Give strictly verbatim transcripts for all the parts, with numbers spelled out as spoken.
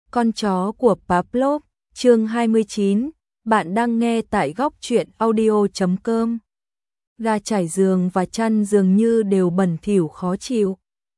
Con chó của Pavlov, chương hai mươi chín, bạn đang nghe tại góc truyện audio chấm com. Ga trải giường và chăn dường như đều bẩn thỉu khó chịu.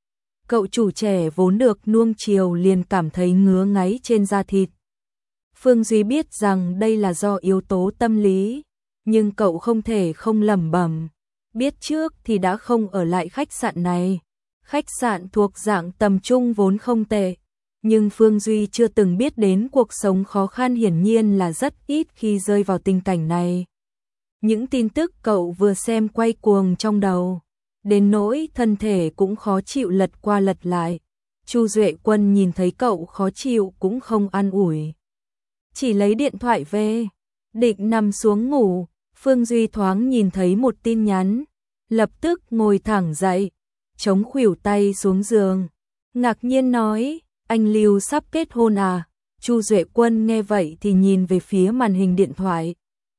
Cậu chủ trẻ vốn được nuông chiều liền cảm thấy ngứa ngáy trên da thịt. Phương Duy biết rằng đây là do yếu tố tâm lý, nhưng cậu không thể không lẩm bẩm. Biết trước thì đã không ở lại khách sạn này. Khách sạn thuộc dạng tầm trung vốn không tệ, nhưng Phương Duy chưa từng biết đến cuộc sống khó khăn, hiển nhiên là rất ít khi rơi vào tình cảnh này. Những tin tức cậu vừa xem quay cuồng trong đầu, đến nỗi thân thể cũng khó chịu lật qua lật lại. Chu Duệ Quân nhìn thấy cậu khó chịu cũng không an ủi, chỉ lấy điện thoại về, định nằm xuống ngủ. Phương Duy thoáng nhìn thấy một tin nhắn, lập tức ngồi thẳng dậy, chống khuỷu tay xuống giường, ngạc nhiên nói: "Anh Lưu sắp kết hôn à?" Chu Duệ Quân nghe vậy thì nhìn về phía màn hình điện thoại.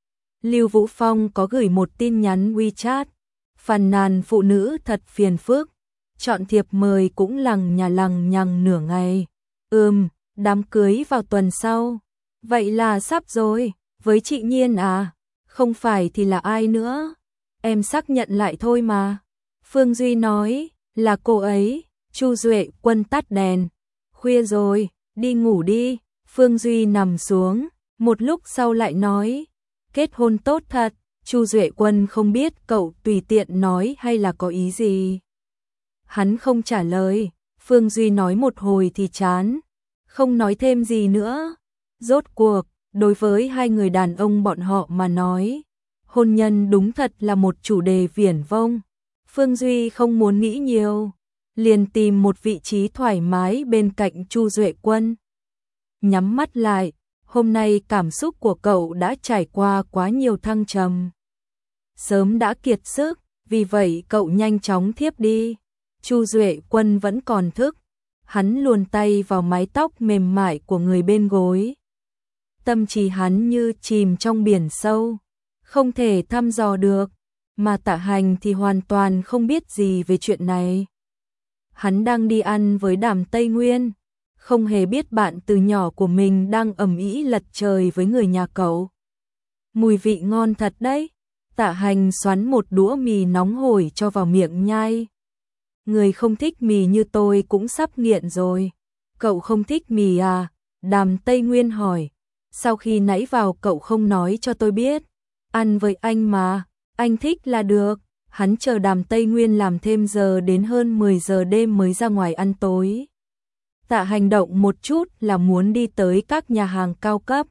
Lưu Vũ Phong có gửi một tin nhắn WeChat, phàn nàn phụ nữ thật phiền phức, chọn thiệp mời cũng lằng nhà lằng nhằng nửa ngày. Ừm, đám cưới vào tuần sau. Vậy là sắp rồi, với chị Nhiên à? Không phải thì là ai nữa? Em xác nhận lại thôi mà. Phương Duy nói: "Là cô ấy." Chu Duệ Quân tắt đèn. "Khuya rồi, đi ngủ đi." Phương Duy nằm xuống, một lúc sau lại nói: "Kết hôn tốt thật." Chu Duệ Quân không biết cậu tùy tiện nói hay là có ý gì. Hắn không trả lời, Phương Duy nói một hồi thì chán, không nói thêm gì nữa. Rốt cuộc, đối với hai người đàn ông bọn họ mà nói, hôn nhân đúng thật là một chủ đề viển vông. Phương Duy không muốn nghĩ nhiều, liền tìm một vị trí thoải mái bên cạnh Chu Duệ Quân. Nhắm mắt lại, hôm nay cảm xúc của cậu đã trải qua quá nhiều thăng trầm. Sớm đã kiệt sức, vì vậy cậu nhanh chóng thiếp đi. Chu Duệ Quân vẫn còn thức, hắn luồn tay vào mái tóc mềm mại của người bên gối. Tâm trí hắn như chìm trong biển sâu, không thể thăm dò được, mà Tạ Hành thì hoàn toàn không biết gì về chuyện này. Hắn đang đi ăn với Đàm Tây Nguyên, không hề biết bạn từ nhỏ của mình đang ầm ĩ lật trời với người nhà cậu. Mùi vị ngon thật đấy. Tạ Hành xoắn một đũa mì nóng hổi cho vào miệng nhai. Người không thích mì như tôi cũng sắp nghiện rồi. Cậu không thích mì à? Đàm Tây Nguyên hỏi. Sau khi nãy vào cậu không nói cho tôi biết. Ăn với anh mà, anh thích là được. Hắn chờ Đàm Tây Nguyên làm thêm giờ đến hơn mười giờ đêm mới ra ngoài ăn tối. Tạ Hành động một chút là muốn đi tới các nhà hàng cao cấp.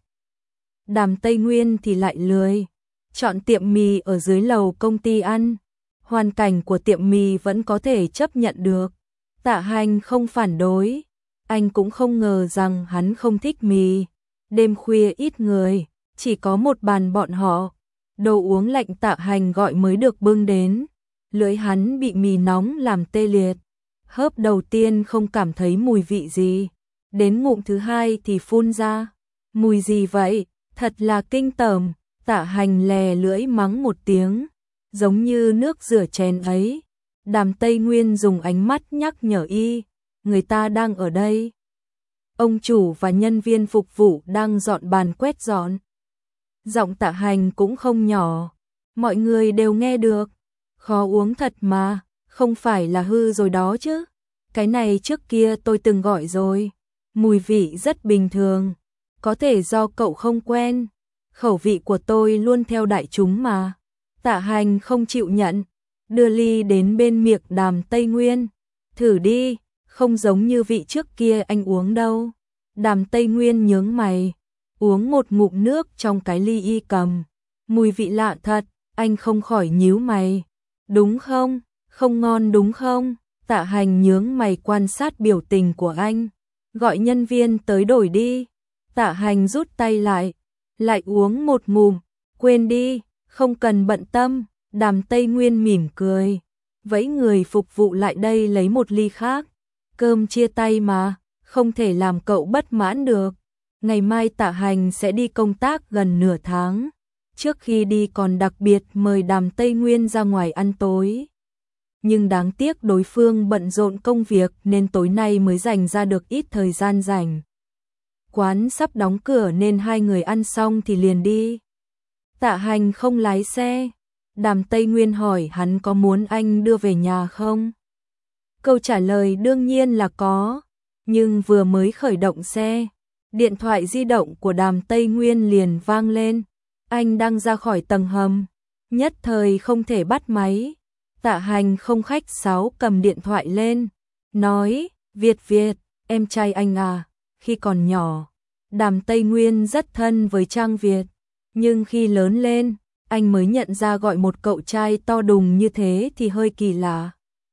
Đàm Tây Nguyên thì lại lười, chọn tiệm mì ở dưới lầu công ty ăn. Hoàn cảnh của tiệm mì vẫn có thể chấp nhận được. Tạ Hành không phản đối, anh cũng không ngờ rằng hắn không thích mì. Đêm khuya ít người, chỉ có một bàn bọn họ. Đồ uống lạnh Tạ Hành gọi mới được bưng đến. Lưỡi hắn bị mì nóng làm tê liệt. Hớp đầu tiên không cảm thấy mùi vị gì, đến ngụm thứ hai thì phun ra. Mùi gì vậy? Thật là kinh tởm. Tạ Hành lè lưỡi mắng một tiếng, giống như nước rửa chén ấy. Đàm Tây Nguyên dùng ánh mắt nhắc nhở y, người ta đang ở đây. Ông chủ và nhân viên phục vụ đang dọn bàn quét dọn. Giọng Tạ Hành cũng không nhỏ, mọi người đều nghe được. Khó uống thật mà, không phải là hư rồi đó chứ. Cái này trước kia tôi từng gọi rồi, mùi vị rất bình thường, có thể do cậu không quen. Khẩu vị của tôi luôn theo đại chúng mà. Tạ Hành không chịu nhận, đưa ly đến bên miệng Đàm Tây Nguyên. Thử đi, không giống như vị trước kia anh uống đâu. Đàm Tây Nguyên nhướng mày, uống một ngụm nước trong cái ly y cầm. Mùi vị lạ thật, anh không khỏi nhíu mày. Đúng không? Không ngon đúng không? Tạ Hành nhướng mày quan sát biểu tình của anh. Gọi nhân viên tới đổi đi. Tạ Hành rút tay lại, lại uống một ngụm. Quên đi, không cần bận tâm. Đàm Tây Nguyên mỉm cười, vẫy người phục vụ lại đây lấy một ly khác. Cơm chia tay mà, không thể làm cậu bất mãn được. Ngày mai Tạ Hành sẽ đi công tác gần nửa tháng. Trước khi đi còn đặc biệt mời Đàm Tây Nguyên ra ngoài ăn tối. Nhưng đáng tiếc đối phương bận rộn công việc nên tối nay mới dành ra được ít thời gian rảnh. quán sắp đóng cửa nên hai người ăn xong thì liền đi. Tạ Hành không lái xe. Đàm Tây Nguyên hỏi hắn có muốn anh đưa về nhà không? Câu trả lời đương nhiên là có, nhưng vừa mới khởi động xe, điện thoại di động của Đàm Tây Nguyên liền vang lên. Anh đang ra khỏi tầng hầm, nhất thời không thể bắt máy. Tạ Hành không khách sáo cầm điện thoại lên, nói, Việt Việt, em trai anh à, khi còn nhỏ, Đàm Tây Nguyên rất thân với Trang Việt, nhưng khi lớn lên, anh mới nhận ra gọi một cậu trai to đùng như thế thì hơi kỳ lạ.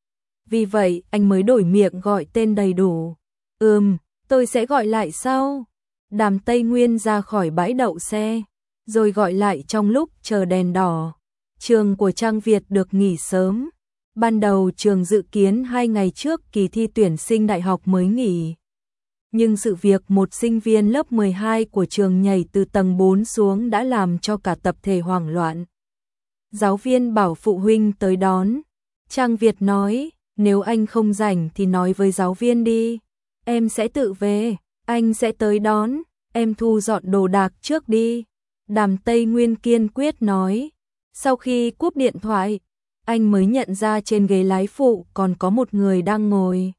Vì vậy, anh mới đổi miệng gọi tên đầy đủ. Ừm, tôi sẽ gọi lại sau. Đàm Tây Nguyên ra khỏi bãi đậu xe, rồi gọi lại trong lúc chờ đèn đỏ. Trường của Trang Việt được nghỉ sớm. Ban đầu trường dự kiến hai ngày trước kỳ thi tuyển sinh đại học mới nghỉ. Nhưng sự việc một sinh viên lớp mười hai của trường nhảy từ tầng bốn xuống đã làm cho cả tập thể hoảng loạn. Giáo viên bảo phụ huynh tới đón. Trang Việt nói, nếu anh không rảnh thì nói với giáo viên đi. Em sẽ tự về, anh sẽ tới đón, em thu dọn đồ đạc trước đi. Đàm Tây Nguyên kiên quyết nói. Sau khi cúp điện thoại, anh mới nhận ra trên ghế lái phụ còn có một người đang ngồi.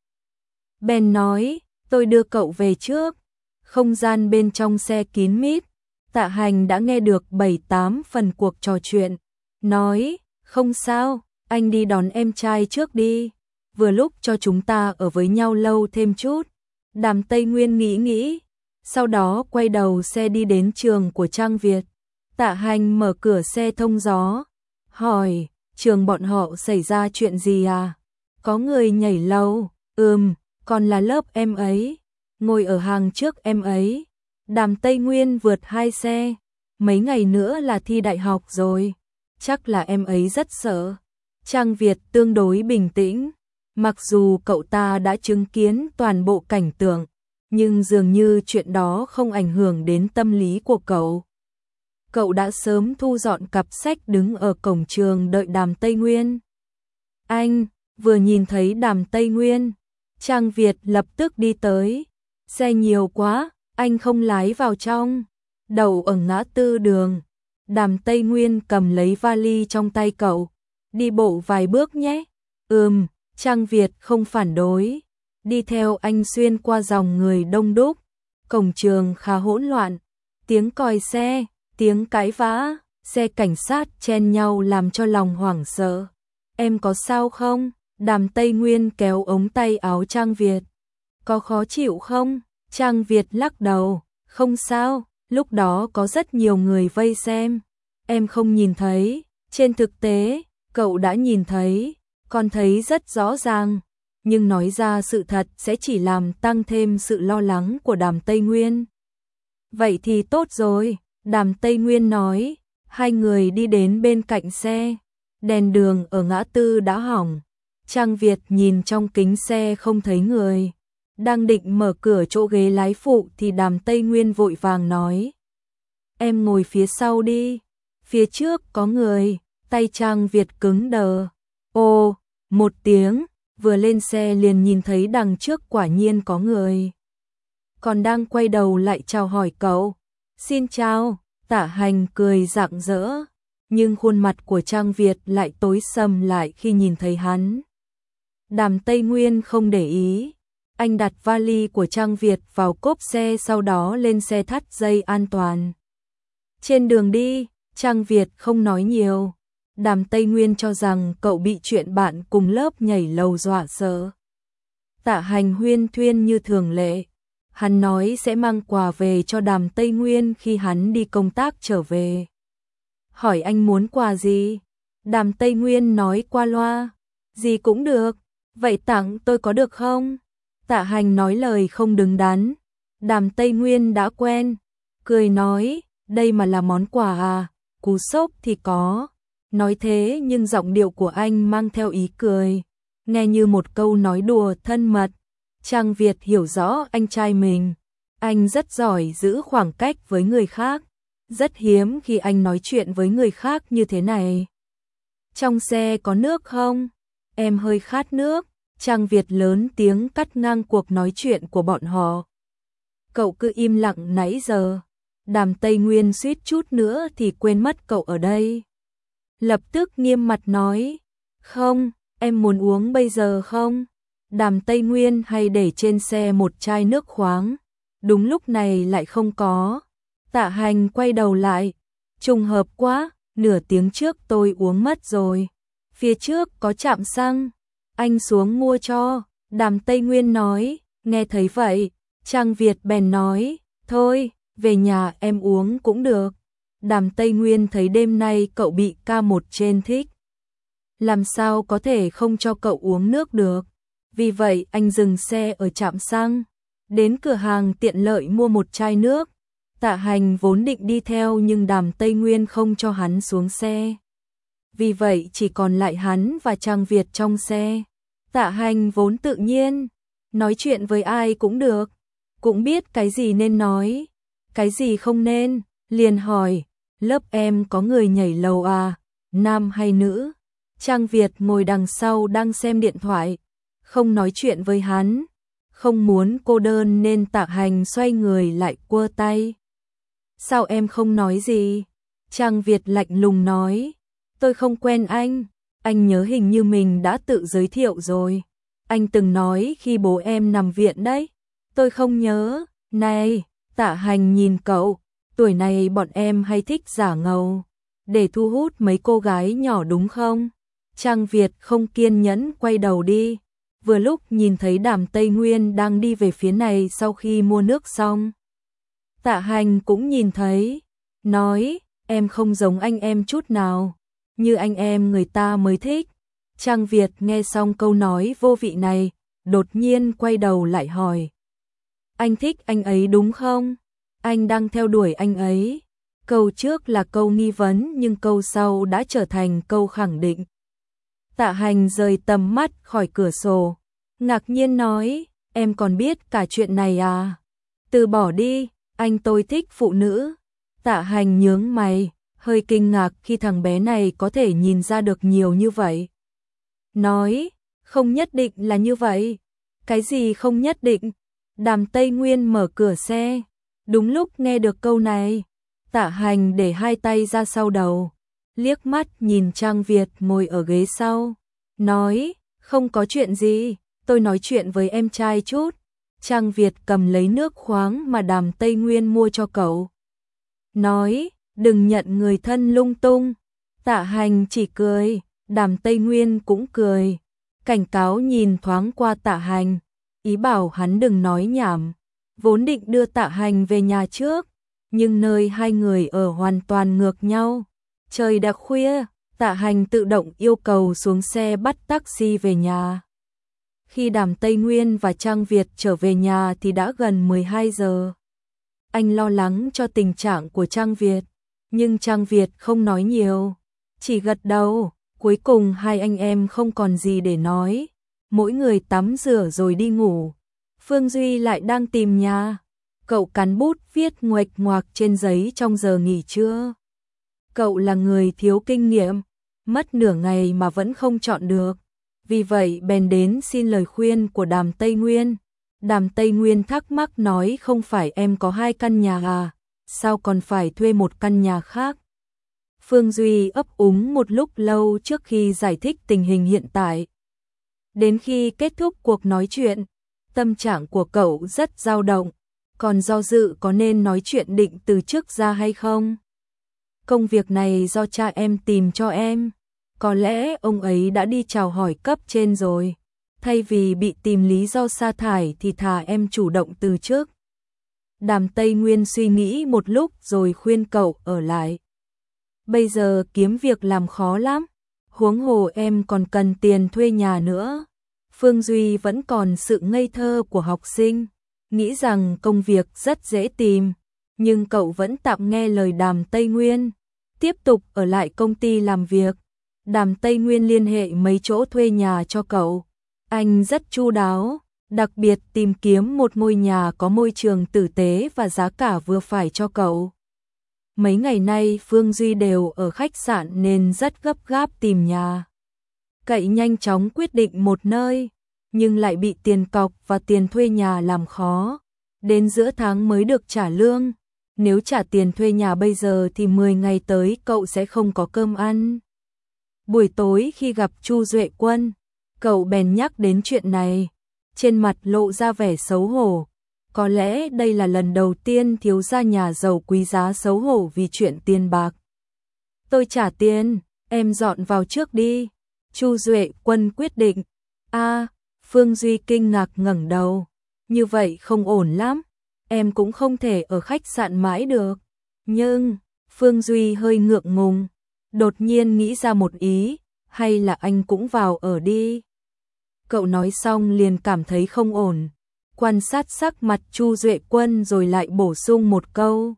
Ben nói, tôi đưa cậu về trước. Không gian bên trong xe kín mít, Tạ Hành đã nghe được bảy tám phần cuộc trò chuyện. Nói, không sao, anh đi đón em trai trước đi. Vừa lúc cho chúng ta ở với nhau lâu thêm chút. Đàm Tây Nguyên nghĩ nghĩ, sau đó quay đầu xe đi đến trường của Trang Việt. Tạ Hành mở cửa xe thông gió, hỏi, trường bọn họ xảy ra chuyện gì à? Có người nhảy lầu, ừm, còn là lớp em ấy, ngồi ở hàng trước em ấy. Đàm Tây Nguyên vượt hai xe, mấy ngày nữa là thi đại học rồi, chắc là em ấy rất sợ. Trang Việt tương đối bình tĩnh, mặc dù cậu ta đã chứng kiến toàn bộ cảnh tượng, nhưng dường như chuyện đó không ảnh hưởng đến tâm lý của cậu. Cậu đã sớm thu dọn cặp sách đứng ở cổng trường đợi Đàm Tây Nguyên. Anh, vừa nhìn thấy Đàm Tây Nguyên, Trang Việt lập tức đi tới. Xe nhiều quá, anh không lái vào trong. Đậu ở ngã tư đường. Đàm Tây Nguyên cầm lấy vali trong tay cậu. Đi bộ vài bước nhé. Ừm, Trang Việt không phản đối. Đi theo anh xuyên qua dòng người đông đúc. Cổng trường khá hỗn loạn. Tiếng còi xe, tiếng cãi vã, xe cảnh sát chen nhau làm cho lòng hoảng sợ. Em có sao không? Đàm Tây Nguyên kéo ống tay áo Trang Việt. Có khó chịu không? Trang Việt lắc đầu. Không sao, lúc đó có rất nhiều người vây xem. Em không nhìn thấy. Trên thực tế, cậu đã nhìn thấy, còn thấy rất rõ ràng. Nhưng nói ra sự thật sẽ chỉ làm tăng thêm sự lo lắng của Đàm Tây Nguyên. Vậy thì tốt rồi, Đàm Tây Nguyên nói. Hai người đi đến bên cạnh xe. Đèn đường ở ngã tư đã hỏng. Trang Việt nhìn trong kính xe không thấy người. Đang định mở cửa chỗ ghế lái phụ thì Đàm Tây Nguyên vội vàng nói. Em ngồi phía sau đi. Phía trước có người. Tay Trang Việt cứng đờ. Ồ, một tiếng. Vừa lên xe liền nhìn thấy đằng trước quả nhiên có người. Còn đang quay đầu lại chào hỏi cậu. Xin chào. Tạ Hành cười rạng rỡ. Nhưng khuôn mặt của Trang Việt lại tối sầm lại khi nhìn thấy hắn. Đàm Tây Nguyên không để ý. Anh đặt vali của Trang Việt vào cốp xe, sau đó lên xe thắt dây an toàn. Trên đường đi, Trang Việt không nói nhiều. Đàm Tây Nguyên cho rằng cậu bị chuyện bạn cùng lớp nhảy lầu dọa sợ. Tạ Hành huyên thuyên như thường lệ. Hắn nói sẽ mang quà về cho Đàm Tây Nguyên khi hắn đi công tác trở về. Hỏi anh muốn quà gì? Đàm Tây Nguyên nói qua loa. Gì cũng được. Vậy tặng tôi có được không? Tạ Hành nói lời không đứng đắn. Đàm Tây Nguyên đã quen. Cười nói, đây mà là món quà à? Cú sốc thì có. Nói thế nhưng giọng điệu của anh mang theo ý cười. Nghe như một câu nói đùa thân mật. Trang Việt hiểu rõ anh trai mình. Anh rất giỏi giữ khoảng cách với người khác. Rất hiếm khi anh nói chuyện với người khác như thế này. Trong xe có nước không? Em hơi khát nước. Trang Việt lớn tiếng cắt ngang cuộc nói chuyện của bọn họ. cậu cứ im lặng nãy giờ. Đàm Tây Nguyên suýt chút nữa thì quên mất cậu ở đây. Lập tức nghiêm mặt nói, không, em muốn uống bây giờ không? Đàm Tây Nguyên hay để trên xe một chai nước khoáng, đúng lúc này lại không có. Tạ Hành quay đầu lại, trùng hợp quá, nửa tiếng trước tôi uống mất rồi. Phía trước có trạm xăng, anh xuống mua cho. Đàm Tây Nguyên nói, nghe thấy vậy, Trang Việt bèn nói, thôi, về nhà em uống cũng được. Đàm Tây Nguyên thấy đêm nay cậu bị ca một trên thích, làm sao có thể không cho cậu uống nước được. Vì vậy anh dừng xe ở trạm xăng, đến cửa hàng tiện lợi mua một chai nước. Tạ Hành vốn định đi theo nhưng Đàm Tây Nguyên không cho hắn xuống xe. Vì vậy chỉ còn lại hắn và Trang Việt trong xe. Tạ Hành vốn tự nhiên, nói chuyện với ai cũng được, cũng biết cái gì nên nói, cái gì không nên, liền hỏi, lớp em có người nhảy lầu à, nam hay nữ? Trang Việt ngồi đằng sau đang xem điện thoại, không nói chuyện với hắn, không muốn cô đơn nên Tạ Hành xoay người lại quơ tay. Sao em không nói gì? Trang Việt lạnh lùng nói, tôi không quen anh, anh nhớ hình như mình đã tự giới thiệu rồi. Anh từng nói khi bố em nằm viện đấy. Tôi không nhớ. Này, Tạ Hành nhìn cậu, tuổi này bọn em hay thích giả ngầu, để thu hút mấy cô gái nhỏ đúng không? Trang Việt không kiên nhẫn quay đầu đi, vừa lúc nhìn thấy Đàm Tây Nguyên đang đi về phía này sau khi mua nước xong. Tạ Hành cũng nhìn thấy, nói, em không giống anh em chút nào, như anh em người ta mới thích. Trang Việt nghe xong câu nói vô vị này, đột nhiên quay đầu lại hỏi, anh thích anh ấy đúng không? Anh đang theo đuổi anh ấy. Câu trước là câu nghi vấn nhưng câu sau đã trở thành câu khẳng định. Tạ Hành rời tầm mắt khỏi cửa sổ, ngạc nhiên nói, em còn biết cả chuyện này à? Từ bỏ đi, anh tôi thích phụ nữ. Tạ Hành nhướng mày, hơi kinh ngạc khi thằng bé này có thể nhìn ra được nhiều như vậy. Nói, không nhất định là như vậy. Cái gì không nhất định? Đàm Tây Nguyên mở cửa xe, đúng lúc nghe được câu này. Tạ Hành để hai tay ra sau đầu, liếc mắt nhìn Trang Việt ngồi ở ghế sau, nói, không có chuyện gì, tôi nói chuyện với em trai chút. Trang Việt cầm lấy nước khoáng mà Đàm Tây Nguyên mua cho cậu, nói, đừng nhận người thân lung tung. Tạ Hành chỉ cười, Đàm Tây Nguyên cũng cười, cảnh cáo nhìn thoáng qua Tạ Hành, ý bảo hắn đừng nói nhảm. Vốn định đưa Tạ Hành về nhà trước, nhưng nơi hai người ở hoàn toàn ngược nhau. Trời đã khuya, Tạ Hành tự động yêu cầu xuống xe bắt taxi về nhà. Khi Đàm Tây Nguyên và Trang Việt trở về nhà thì đã gần mười hai giờ. Anh lo lắng cho tình trạng của Trang Việt, nhưng Trang Việt không nói nhiều, chỉ gật đầu. Cuối cùng hai anh em không còn gì để nói, mỗi người tắm rửa rồi đi ngủ. Phương Duy lại đang tìm nhà, cậu cắn bút viết nguệch ngoạc trên giấy trong giờ nghỉ trưa. Cậu là người thiếu kinh nghiệm, mất nửa ngày mà vẫn không chọn được, vì vậy bèn đến xin lời khuyên của Đàm Tây Nguyên. Đàm Tây Nguyên thắc mắc nói, không phải em có hai căn nhà à, sao còn phải thuê một căn nhà khác? Phương Duy ấp úng một lúc lâu trước khi giải thích tình hình hiện tại. Đến khi kết thúc cuộc nói chuyện, tâm trạng của cậu rất dao động, còn do dự có nên nói chuyện định từ chức ra hay không. Công việc này do cha em tìm cho em, có lẽ ông ấy đã đi chào hỏi cấp trên rồi, thay vì bị tìm lý do sa thải thì thà em chủ động từ chức. Đàm Tây Nguyên suy nghĩ một lúc rồi khuyên cậu ở lại. Bây giờ kiếm việc làm khó lắm, huống hồ em còn cần tiền thuê nhà nữa. Phương Duy vẫn còn sự ngây thơ của học sinh, nghĩ rằng công việc rất dễ tìm, nhưng cậu vẫn tạm nghe lời Đàm Tây Nguyên, tiếp tục ở lại công ty làm việc. Đàm Tây Nguyên liên hệ mấy chỗ thuê nhà cho cậu, anh rất chu đáo, đặc biệt tìm kiếm một ngôi nhà có môi trường tử tế và giá cả vừa phải cho cậu. Mấy ngày nay Phương Duy đều ở khách sạn nên rất gấp gáp tìm nhà. Cậy nhanh chóng quyết định một nơi, nhưng lại bị tiền cọc và tiền thuê nhà làm khó. đến giữa tháng mới được trả lương. Nếu trả tiền thuê nhà bây giờ thì mười ngày tới cậu sẽ không có cơm ăn. Buổi tối khi gặp Chu Duệ Quân, cậu bèn nhắc đến chuyện này, trên mặt lộ ra vẻ xấu hổ. Có lẽ đây là lần đầu tiên thiếu gia nhà giàu quý giá xấu hổ vì chuyện tiền bạc. Tôi trả tiền, em dọn vào trước đi. Chu Duệ Quân quyết định. A, Phương Duy kinh ngạc ngẩng đầu. Như vậy không ổn lắm, em cũng không thể ở khách sạn mãi được. Nhưng, Phương Duy hơi ngượng ngùng, đột nhiên nghĩ ra một ý, hay là anh cũng vào ở đi. Cậu nói xong liền cảm thấy không ổn, quan sát sắc mặt Chu Duệ Quân rồi lại bổ sung một câu.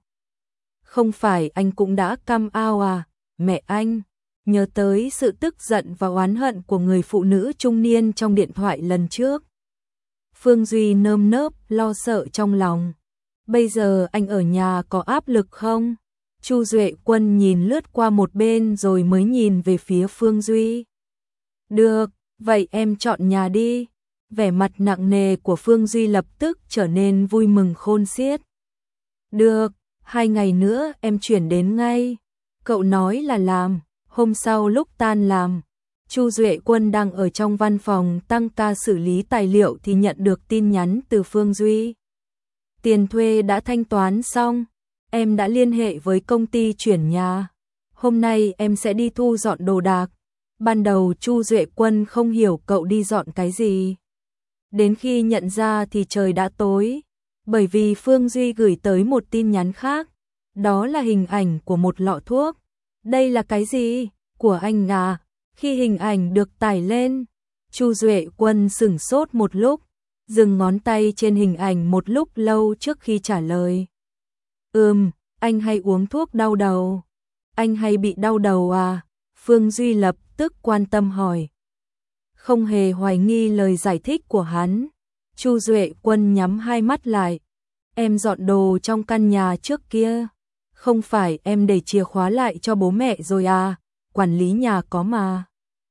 Không phải anh cũng đã căm ao à, mẹ anh, nhớ tới sự tức giận và oán hận của người phụ nữ trung niên trong điện thoại lần trước. Phương Duy nơm nớp lo sợ trong lòng. Bây giờ anh ở nhà có áp lực không? Chu Duệ Quân nhìn lướt qua một bên rồi mới nhìn về phía Phương Duy. Được, vậy em chọn nhà đi. Vẻ mặt nặng nề của Phương Duy lập tức trở nên vui mừng khôn xiết. Được, hai ngày nữa em chuyển đến ngay. Cậu nói là làm. Hôm sau lúc tan làm, Chu Duệ Quân đang ở trong văn phòng tăng ca xử lý tài liệu thì nhận được tin nhắn từ Phương Duy. Tiền thuê đã thanh toán xong, em đã liên hệ với công ty chuyển nhà. Hôm nay em sẽ đi thu dọn đồ đạc. Ban đầu Chu Duệ Quân không hiểu cậu đi dọn cái gì. Đến khi nhận ra thì trời đã tối, bởi vì Phương Duy gửi tới một tin nhắn khác. Đó là hình ảnh của một lọ thuốc. Đây là cái gì? Của anh à? Khi hình ảnh được tải lên, Chu Duệ Quân sửng sốt một lúc, dừng ngón tay trên hình ảnh một lúc lâu trước khi trả lời. Ừm, anh hay uống thuốc đau đầu. Anh hay bị đau đầu à? Phương Duy lập tức quan tâm hỏi. Không hề hoài nghi lời giải thích của hắn, Chu Duệ Quân nhắm hai mắt lại. Em dọn đồ trong căn nhà trước kia. Không phải em để chìa khóa lại cho bố mẹ rồi à? Quản lý nhà có mà.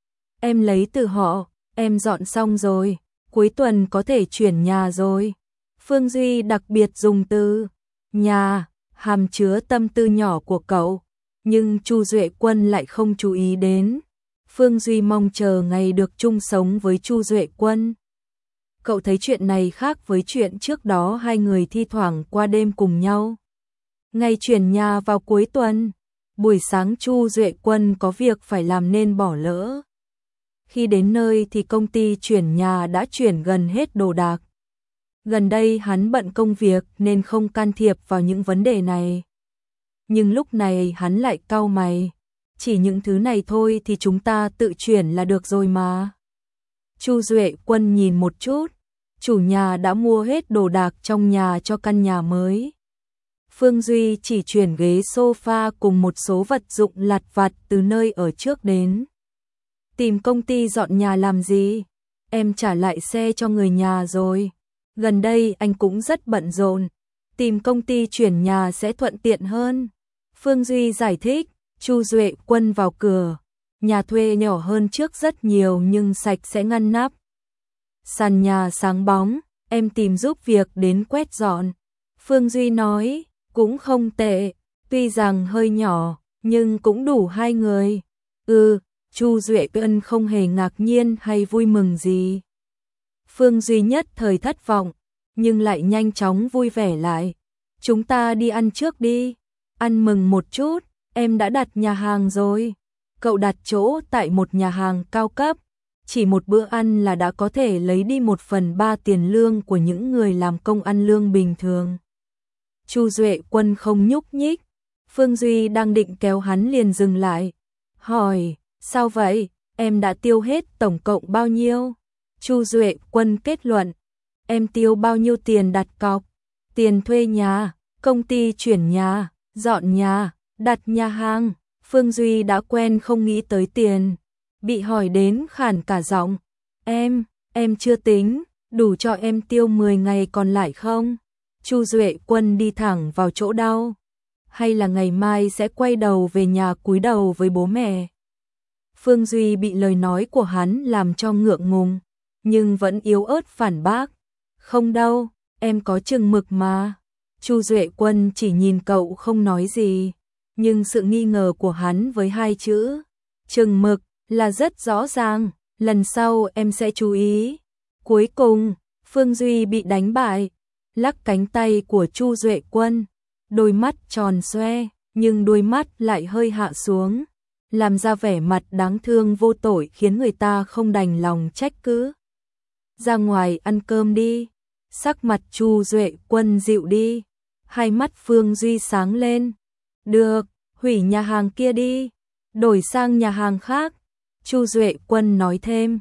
Em lấy từ họ, em dọn xong rồi, cuối tuần có thể chuyển nhà rồi. Phương Duy đặc biệt dùng từ nhà, hàm chứa tâm tư nhỏ của cậu, nhưng Chu Duệ Quân lại không chú ý đến. Phương Duy mong chờ ngày được chung sống với Chu Duệ Quân. Cậu thấy chuyện này khác với chuyện trước đó hai người thi thoảng qua đêm cùng nhau. Ngày chuyển nhà vào cuối tuần, buổi sáng Chu Duệ Quân có việc phải làm nên bỏ lỡ. Khi đến nơi thì công ty chuyển nhà đã chuyển gần hết đồ đạc. Gần đây hắn bận công việc nên không can thiệp vào những vấn đề này. Nhưng lúc này hắn lại cau mày. Chỉ những thứ này thôi thì chúng ta tự chuyển là được rồi mà. Chu Duệ Quân nhìn một chút, chủ nhà đã mua hết đồ đạc trong nhà cho căn nhà mới. Phương Duy chỉ chuyển ghế sofa cùng một số vật dụng lặt vặt từ nơi ở trước đến. Tìm công ty dọn nhà làm gì? Em trả lại xe cho người nhà rồi. Gần đây anh cũng rất bận rộn. Tìm công ty chuyển nhà sẽ thuận tiện hơn. Phương Duy giải thích. Chu Duệ Quân vào cửa. Nhà thuê nhỏ hơn trước rất nhiều nhưng sạch sẽ ngăn nắp. Sàn nhà sáng bóng, em tìm giúp việc đến quét dọn. Phương Duy nói, cũng không tệ, tuy rằng hơi nhỏ, nhưng cũng đủ hai người. Ừ, Chu Duệ Quân không hề ngạc nhiên hay vui mừng gì. Phương Duy nhất thời thất vọng, nhưng lại nhanh chóng vui vẻ lại. Chúng ta đi ăn trước đi, ăn mừng một chút, em đã đặt nhà hàng rồi. Cậu đặt chỗ tại một nhà hàng cao cấp, chỉ một bữa ăn là đã có thể lấy đi một phần ba tiền lương của những người làm công ăn lương bình thường. Chu Duệ Quân không nhúc nhích, Phương Duy đang định kéo hắn liền dừng lại. Hỏi, sao vậy, em đã tiêu hết tổng cộng bao nhiêu? Chu Duệ Quân kết luận, em tiêu bao nhiêu tiền đặt cọc, tiền thuê nhà, công ty chuyển nhà, dọn nhà, đặt nhà hàng. Phương Duy đã quen không nghĩ tới tiền, bị hỏi đến khản cả giọng. Em, em chưa tính, đủ cho em tiêu mười ngày còn lại không? Chu Duệ Quân đi thẳng vào chỗ đau. Hay là ngày mai sẽ quay đầu về nhà cúi đầu với bố mẹ? Phương Duy bị lời nói của hắn làm cho ngượng ngùng, nhưng vẫn yếu ớt phản bác. Không đâu, em có chừng mực mà. Chu Duệ Quân chỉ nhìn cậu không nói gì, nhưng sự nghi ngờ của hắn với hai chữ chừng mực là rất rõ ràng, lần sau em sẽ chú ý. Cuối cùng, Phương Duy bị đánh bại, lắc cánh tay của Chu Duệ Quân, đôi mắt tròn xoe, nhưng đôi mắt lại hơi hạ xuống, làm ra vẻ mặt đáng thương vô tội khiến người ta không đành lòng trách cứ. Ra ngoài ăn cơm đi. Sắc mặt Chu Duệ Quân dịu đi, hai mắt Phương Duy sáng lên. Được, hủy nhà hàng kia đi, đổi sang nhà hàng khác. Chu Duệ Quân nói thêm.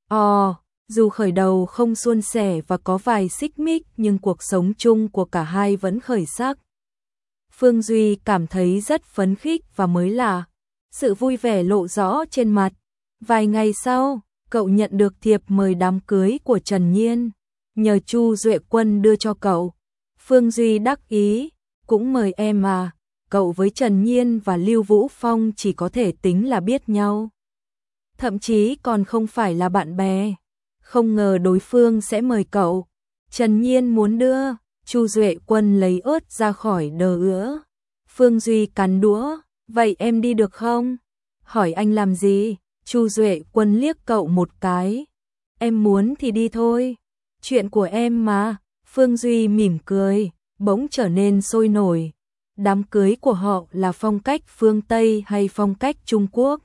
Ồ, dù khởi đầu không suôn sẻ và có vài xích mích nhưng cuộc sống chung của cả hai vẫn khởi sắc. Phương Duy cảm thấy rất phấn khích và mới lạ, sự vui vẻ lộ rõ trên mặt. Vài ngày sau, cậu nhận được thiệp mời đám cưới của Trần Nhiên, nhờ Chu Duệ Quân đưa cho cậu. Phương Duy đắc ý, cũng mời em à, cậu với Trần Nhiên và Lưu Vũ Phong chỉ có thể tính là biết nhau. Thậm chí còn không phải là bạn bè, không ngờ đối phương sẽ mời cậu. Trần Nhiên muốn đưa, Chu Duệ Quân lấy ớt ra khỏi đờ ứa. Phương Duy cắn đũa, vậy em đi được không? Hỏi anh làm gì? Chu Duệ Quân liếc cậu một cái. Em muốn thì đi thôi. Chuyện của em mà. Phương Duy mỉm cười, bỗng trở nên sôi nổi. Đám cưới của họ là phong cách phương Tây hay phong cách Trung Quốc?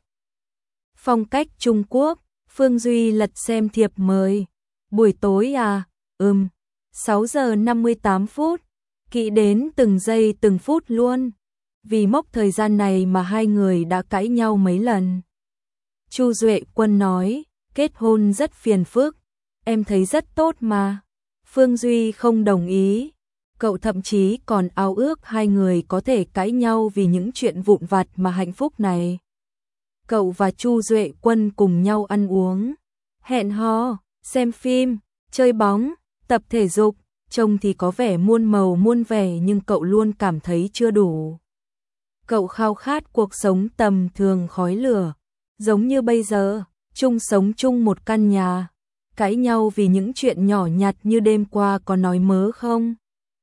Phong cách Trung Quốc. Phương Duy lật xem thiệp mời. Buổi tối à? Ừm. sáu giờ năm mươi tám phút. Kỹ đến từng giây từng phút luôn. Vì mốc thời gian này mà hai người đã cãi nhau mấy lần. Chu Duệ Quân nói, kết hôn rất phiền phức. Em thấy rất tốt mà. Phương Duy không đồng ý. Cậu thậm chí còn ao ước hai người có thể cãi nhau vì những chuyện vụn vặt mà hạnh phúc này. Cậu và Chu Duệ Quân cùng nhau ăn uống, hẹn hò, xem phim, chơi bóng, tập thể dục, trông thì có vẻ muôn màu muôn vẻ nhưng cậu luôn cảm thấy chưa đủ. Cậu khao khát cuộc sống tầm thường khói lửa, giống như bây giờ, chung sống chung một căn nhà, cãi nhau vì những chuyện nhỏ nhặt như đêm qua có nói mớ không?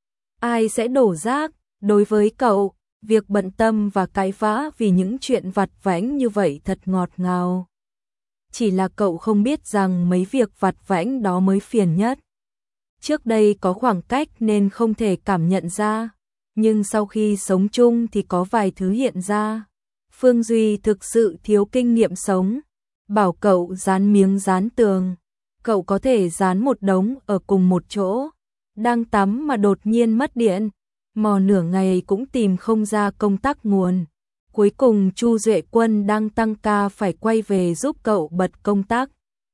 Ai sẽ đổ rác? Đối với cậu, việc bận tâm và cãi vã vì những chuyện vặt vãnh như vậy thật ngọt ngào. Chỉ là cậu không biết rằng mấy việc vặt vãnh đó mới phiền nhất. Trước đây có khoảng cách nên không thể cảm nhận ra, nhưng sau khi sống chung thì có vài thứ hiện ra. Phương Duy thực sự thiếu kinh nghiệm sống. Bảo cậu dán miếng dán tường, cậu có thể dán một đống ở cùng một chỗ. Đang tắm mà đột nhiên mất điện, mò nửa ngày cũng tìm không ra công tắc nguồn. Cuối cùng Chu Duệ Quân đang tăng ca phải quay về giúp cậu bật công tắc.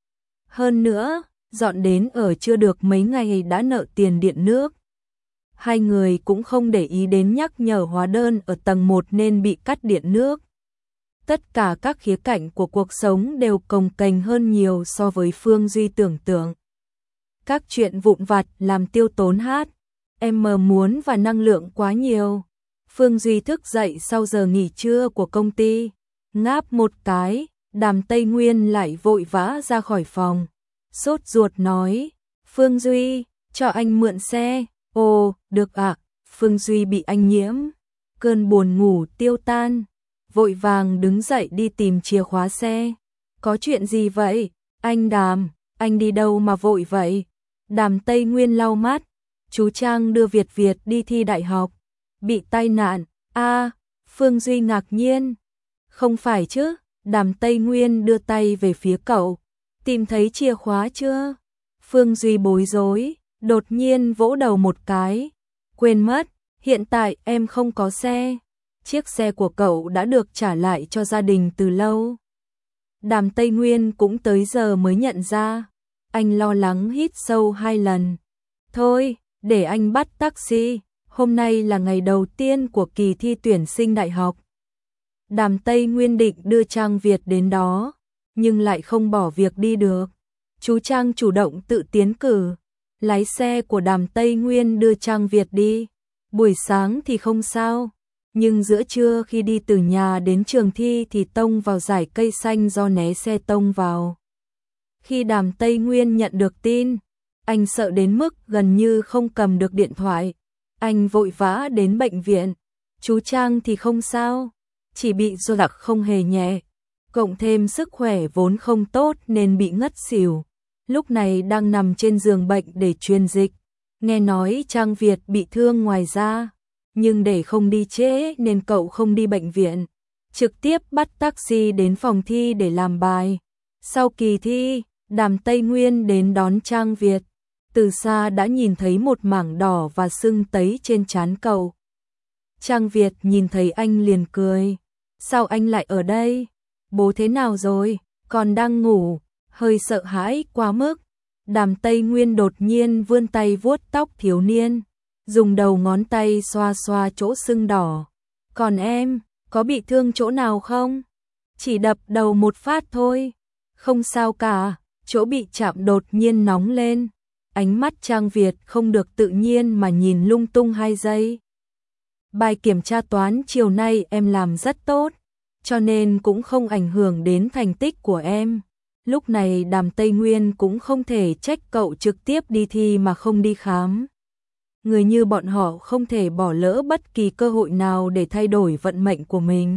Hơn nữa, dọn đến ở chưa được mấy ngày đã nợ tiền điện nước. Hai người cũng không để ý đến nhắc nhở hóa đơn ở tầng một nên bị cắt điện nước. Tất cả các khía cạnh của cuộc sống đều cồng kềnh hơn nhiều so với Phương Duy tưởng tượng. Các chuyện vụn vặt làm tiêu tốn hát, em mờ muốn và năng lượng quá nhiều. Phương Duy thức dậy sau giờ nghỉ trưa của công ty, ngáp một cái, Đàm Tây Nguyên lại vội vã ra khỏi phòng. Sốt ruột nói, Phương Duy, cho anh mượn xe. Ồ, được ạ. Phương Duy bị anh nhiễm, cơn buồn ngủ tiêu tan, vội vàng đứng dậy đi tìm chìa khóa xe. Có chuyện gì vậy? Anh Đàm, anh đi đâu mà vội vậy? Đàm Tây Nguyên lau mắt, chú Trang đưa Việt Việt đi thi đại học, bị tai nạn. A, à, Phương Duy ngạc nhiên. Không phải chứ? Đàm Tây Nguyên đưa tay về phía cậu. Tìm thấy chìa khóa chưa? Phương Duy bối rối, đột nhiên vỗ đầu một cái. Quên mất, hiện tại em không có xe. Chiếc xe của cậu đã được trả lại cho gia đình từ lâu. Đàm Tây Nguyên cũng tới giờ mới nhận ra. Anh lo lắng hít sâu hai lần. Thôi, để anh bắt taxi. Hôm nay là ngày đầu tiên của kỳ thi tuyển sinh đại học. Đàm Tây Nguyên định đưa Trang Việt đến đó, nhưng lại không bỏ việc đi được. Chú Trang chủ động tự tiến cử, lái xe của Đàm Tây Nguyên đưa Trang Việt đi. Buổi sáng thì không sao, nhưng giữa trưa khi đi từ nhà đến trường thi thì tông vào dải cây xanh do né xe tông vào. Khi Đàm Tây Nguyên nhận được tin, Anh sợ đến mức gần như không cầm được điện thoại. Anh vội vã đến bệnh viện. Chú Trang thì không sao, chỉ bị do đặc không hề nhẹ. Cộng thêm sức khỏe vốn không tốt nên bị ngất xỉu. Lúc này đang nằm trên giường bệnh để truyền dịch. Nghe nói Trang Việt bị thương ngoài da, nhưng để không đi trễ nên cậu không đi bệnh viện. Trực tiếp bắt taxi đến phòng thi để làm bài. Sau kỳ thi, Đàm Tây Nguyên đến đón Trang Việt. Từ xa đã nhìn thấy một mảng đỏ và sưng tấy trên trán cậu. Trang Việt nhìn thấy anh liền cười. Sao anh lại ở đây? Bố thế nào rồi? Còn đang ngủ, hơi sợ hãi quá mức. Đàm Tây Nguyên đột nhiên vươn tay vuốt tóc thiếu niên, dùng đầu ngón tay xoa xoa chỗ sưng đỏ. Còn em, có bị thương chỗ nào không? Chỉ đập đầu một phát thôi. Không sao cả, chỗ bị chạm đột nhiên nóng lên. Ánh mắt Trang Việt không được tự nhiên mà nhìn lung tung hai giây. Bài kiểm tra toán chiều nay em làm rất tốt, cho nên cũng không ảnh hưởng đến thành tích của em. Lúc này Đàm Tây Nguyên cũng không thể trách cậu trực tiếp đi thi mà không đi khám. Người như bọn họ không thể bỏ lỡ bất kỳ cơ hội nào để thay đổi vận mệnh của mình.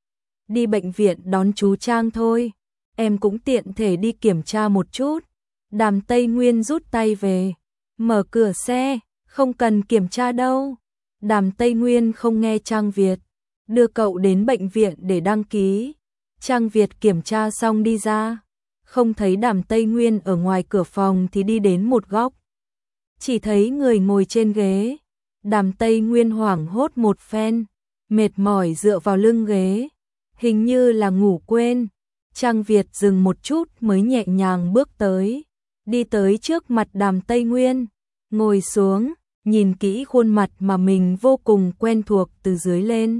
Đi bệnh viện đón chú Trang thôi, em cũng tiện thể đi kiểm tra một chút. Đàm Tây Nguyên rút tay về, mở cửa xe, không cần kiểm tra đâu. Đàm Tây Nguyên không nghe Trang Việt, đưa cậu đến bệnh viện để đăng ký. Trang Việt kiểm tra xong đi ra, không thấy Đàm Tây Nguyên ở ngoài cửa phòng thì đi đến một góc. Chỉ thấy người ngồi trên ghế. Đàm Tây Nguyên hoảng hốt một phen, mệt mỏi dựa vào lưng ghế, hình như là ngủ quên. Trang Việt dừng một chút mới nhẹ nhàng bước tới, đi tới trước mặt Đàm Tây Nguyên, ngồi xuống, nhìn kỹ khuôn mặt mà mình vô cùng quen thuộc từ dưới lên.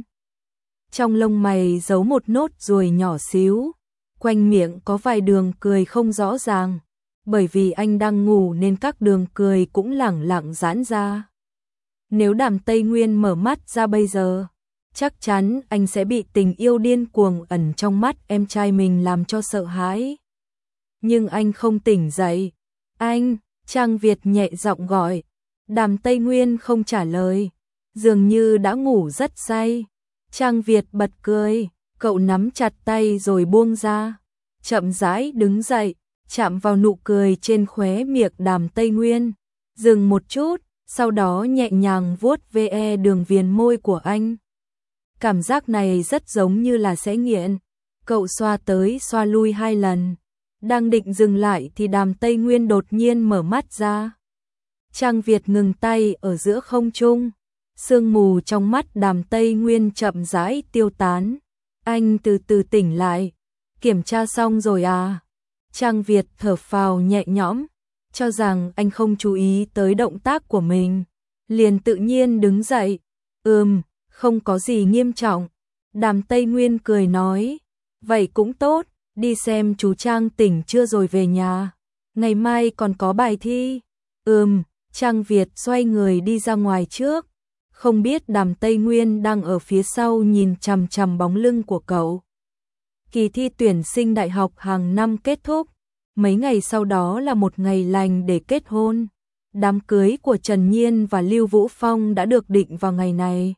Trong lông mày giấu một nốt ruồi nhỏ xíu, quanh miệng có vài đường cười không rõ ràng, bởi vì anh đang ngủ nên các đường cười cũng lẳng lặng giãn ra. Nếu Đàm Tây Nguyên mở mắt ra bây giờ, chắc chắn anh sẽ bị tình yêu điên cuồng ẩn trong mắt em trai mình làm cho sợ hãi. Nhưng anh không tỉnh dậy. Anh, Trang Việt nhẹ giọng gọi. Đàm Tây Nguyên không trả lời, dường như đã ngủ rất say. Trang Việt bật cười, cậu nắm chặt tay rồi buông ra, chậm rãi đứng dậy, chạm vào nụ cười trên khóe miệng Đàm Tây Nguyên, dừng một chút, sau đó nhẹ nhàng vuốt ve đường viền môi của anh. Cảm giác này rất giống như là sẽ nghiện. Cậu xoa tới xoa lui hai lần, đang định dừng lại thì Đàm Tây Nguyên đột nhiên mở mắt ra. Trang Việt ngừng tay ở giữa không trung, sương mù trong mắt Đàm Tây Nguyên chậm rãi tiêu tán. Anh từ từ tỉnh lại. Kiểm tra xong rồi à? Trang Việt thở phào nhẹ nhõm, cho rằng anh không chú ý tới động tác của mình, liền tự nhiên đứng dậy. Ừm, không có gì nghiêm trọng. Đàm Tây Nguyên cười nói, vậy cũng tốt, đi xem chú Trang tỉnh chưa rồi về nhà. Ngày mai còn có bài thi. Ừm, Trang Việt xoay người đi ra ngoài trước, không biết Đàm Tây Nguyên đang ở phía sau nhìn chằm chằm bóng lưng của cậu. Kỳ thi tuyển sinh đại học hàng năm kết thúc, mấy ngày sau đó là một ngày lành để kết hôn. Đám cưới của Trần Nhiên và Lưu Vũ Phong đã được định vào ngày này.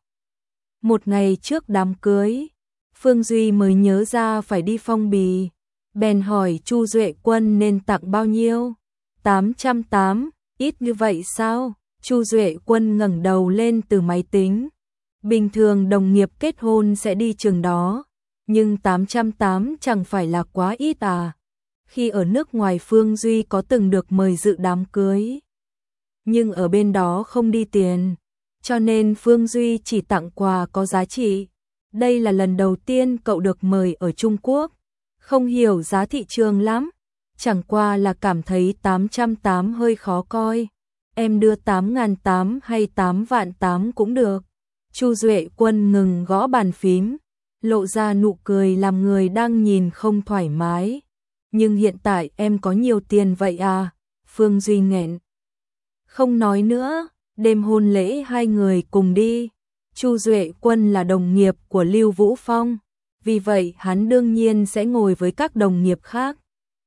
Một ngày trước đám cưới, Phương Duy mới nhớ ra phải đi phong bì, bèn hỏi Chu Duệ Quân nên tặng bao nhiêu. tám trăm tám, ít như vậy sao? Chu Duệ Quân ngẩng đầu lên từ máy tính. Bình thường đồng nghiệp kết hôn sẽ đi chừng đó, nhưng tám trăm tám chẳng phải là quá ít à? Khi ở nước ngoài Phương Duy có từng được mời dự đám cưới, nhưng ở bên đó không đi tiền, cho nên Phương Duy chỉ tặng quà có giá trị. Đây là lần đầu tiên cậu được mời ở Trung Quốc, không hiểu giá thị trường lắm, chẳng qua là cảm thấy tám trăm tám hơi khó coi. Em đưa tám ngàn tám hay tám vạn tám cũng được. Chu Duệ Quân ngừng gõ bàn phím, lộ ra nụ cười làm người đang nhìn không thoải mái. Nhưng hiện tại em có nhiều tiền vậy à? Phương Duy nghẹn không nói nữa. Đêm hôn lễ hai người cùng đi. Chu Duệ Quân là đồng nghiệp của Lưu Vũ Phong, vì vậy hắn đương nhiên sẽ ngồi với các đồng nghiệp khác.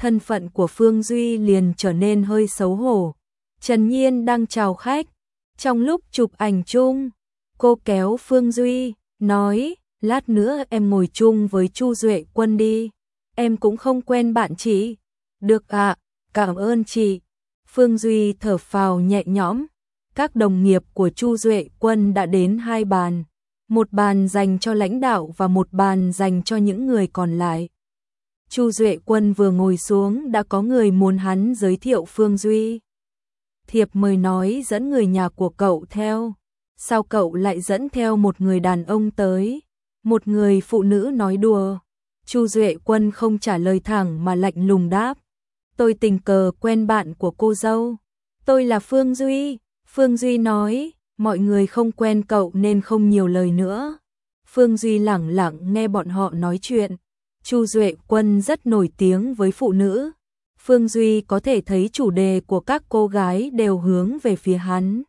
thân phận của Phương Duy liền trở nên hơi xấu hổ. Trần Nhiên đang chào khách, trong lúc chụp ảnh chung, cô kéo Phương Duy, nói, lát nữa em ngồi chung với Chu Duệ Quân đi, em cũng không quen bạn chị. Được ạ, à, cảm ơn chị. Phương Duy thở phào nhẹ nhõm. Các đồng nghiệp của Chu Duệ Quân đã đến hai bàn, một bàn dành cho lãnh đạo và một bàn dành cho những người còn lại. Chu Duệ Quân vừa ngồi xuống đã có người muốn hắn giới thiệu Phương Duy. Thiệp mời nói dẫn người nhà của cậu theo. Sao cậu lại dẫn theo một người đàn ông tới? Một người phụ nữ nói đùa. Chu Duệ Quân không trả lời thẳng mà lạnh lùng đáp. Tôi tình cờ quen bạn của cô dâu. Tôi là Phương Duy. Phương Duy nói, mọi người không quen cậu nên không nhiều lời nữa. Phương Duy lẳng lặng nghe bọn họ nói chuyện. Chu Duệ Quân rất nổi tiếng với phụ nữ. Phương Duy có thể thấy chủ đề của các cô gái đều hướng về phía hắn.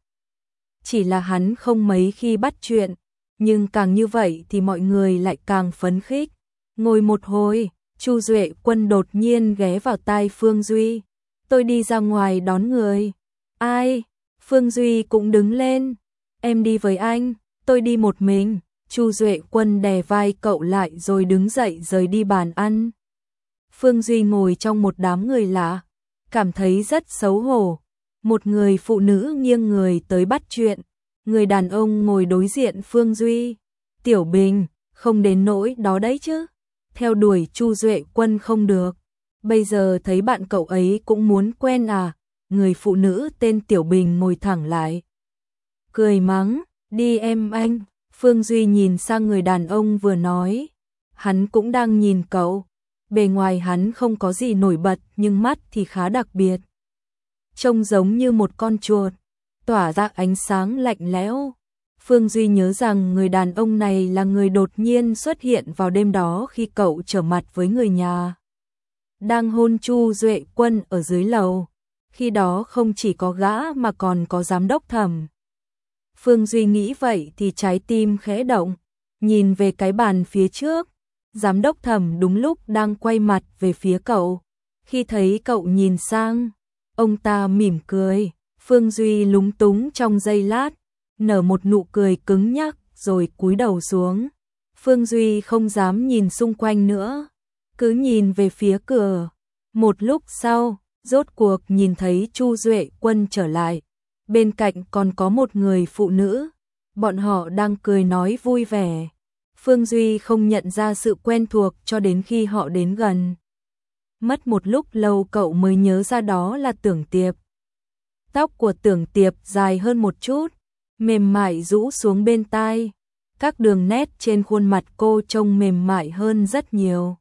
Chỉ là hắn không mấy khi bắt chuyện, nhưng càng như vậy thì mọi người lại càng phấn khích. Ngồi một hồi, Chu Duệ Quân đột nhiên ghé vào tai Phương Duy. Tôi đi ra ngoài đón người. Ai? Phương Duy cũng đứng lên. Em đi với anh, tôi đi một mình. Chu Duệ Quân đè vai cậu lại rồi đứng dậy rời đi bàn ăn. Phương Duy ngồi trong một đám người lạ, cảm thấy rất xấu hổ. Một người phụ nữ nghiêng người tới bắt chuyện, người đàn ông ngồi đối diện Phương Duy. Tiểu Bình, không đến nỗi đó đấy chứ. Theo đuổi Chu Duệ Quân không được. Bây giờ thấy bạn cậu ấy cũng muốn quen à? Người phụ nữ tên Tiểu Bình ngồi thẳng lại, cười mắng, đi em anh. Phương Duy nhìn sang người đàn ông vừa nói, hắn cũng đang nhìn cậu. Bề ngoài hắn không có gì nổi bật nhưng mắt thì khá đặc biệt. Trông giống như một con chuột, tỏa ra ánh sáng lạnh lẽo. Phương Duy nhớ rằng người đàn ông này là người đột nhiên xuất hiện vào đêm đó khi cậu trở mặt với người nhà đang hôn Chu Duệ Quân ở dưới lầu. Khi đó không chỉ có gã mà còn có giám đốc Thẩm. Phương Duy nghĩ vậy thì trái tim khẽ động, nhìn về cái bàn phía trước. Giám đốc Thẩm đúng lúc đang quay mặt về phía cậu. Khi thấy cậu nhìn sang, ông ta mỉm cười. Phương Duy lúng túng trong giây lát, nở một nụ cười cứng nhắc rồi cúi đầu xuống. Phương Duy không dám nhìn xung quanh nữa, cứ nhìn về phía cửa. Một lúc sau, rốt cuộc nhìn thấy Chu Duệ Quân trở lại. Bên cạnh còn có một người phụ nữ, bọn họ đang cười nói vui vẻ. Phương Duy không nhận ra sự quen thuộc cho đến khi họ đến gần. Mất một lúc lâu cậu mới nhớ ra đó là Tưởng Tiệp. Tóc của Tưởng Tiệp dài hơn một chút, mềm mại rũ xuống bên tai. Các đường nét trên khuôn mặt cô trông mềm mại hơn rất nhiều.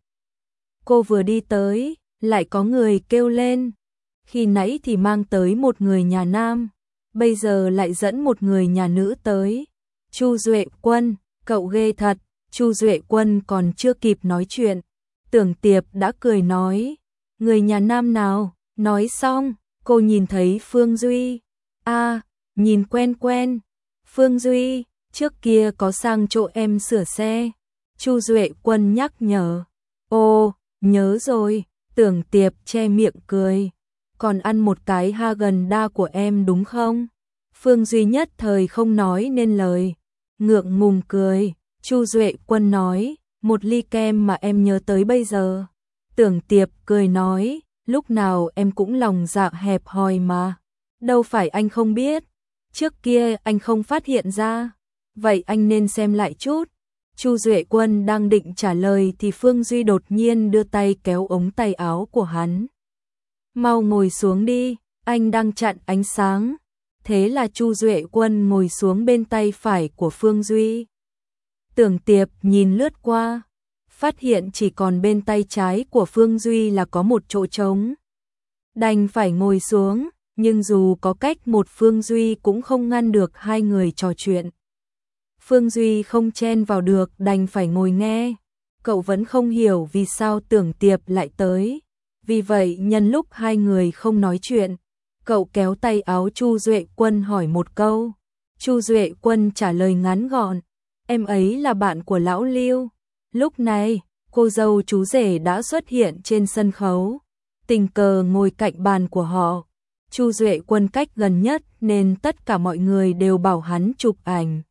Cô vừa đi tới, lại có người kêu lên. Khi nãy thì mang tới một người nhà nam, bây giờ lại dẫn một người nhà nữ tới. Chu Duệ Quân, cậu ghê thật. Chu Duệ Quân còn chưa kịp nói chuyện, Tưởng Tiệp đã cười nói, người nhà nam nào? Nói xong, cô nhìn thấy Phương Duy. A, à, nhìn quen quen. Phương Duy, trước kia có sang chỗ em sửa xe. Chu Duệ Quân nhắc nhở. Ồ, nhớ rồi. Tưởng Tiệp che miệng cười. Còn ăn một cái Häagen-Dazs của em đúng không? Phương Duy nhất thời không nói nên lời, ngượng ngùng cười. Chu Duệ Quân nói, một ly kem mà em nhớ tới bây giờ. Tưởng Tiệp cười nói, lúc nào em cũng lòng dạ hẹp hòi mà. Đâu phải anh không biết, trước kia anh không phát hiện ra. Vậy anh nên xem lại chút. Chu Duệ Quân đang định trả lời thì Phương Duy đột nhiên đưa tay kéo ống tay áo của hắn. Mau ngồi xuống đi, anh đang chặn ánh sáng. Thế là Chu Duệ Quân ngồi xuống bên tay phải của Phương Duy. Tưởng Tiệp nhìn lướt qua, phát hiện chỉ còn bên tay trái của Phương Duy là có một chỗ trống. Đành phải ngồi xuống, nhưng dù có cách một Phương Duy cũng không ngăn được hai người trò chuyện. Phương Duy không chen vào được đành phải ngồi nghe. Cậu vẫn không hiểu vì sao Tưởng Tiệp lại tới. Vì vậy nhân lúc hai người không nói chuyện, cậu kéo tay áo Chu Duệ Quân hỏi một câu. Chu Duệ Quân trả lời ngắn gọn. Em ấy là bạn của lão Lưu. Lúc này, cô dâu chú rể đã xuất hiện trên sân khấu. tình cờ ngồi cạnh bàn của họ. Chu Duệ Quân cách gần nhất nên tất cả mọi người đều bảo hắn chụp ảnh.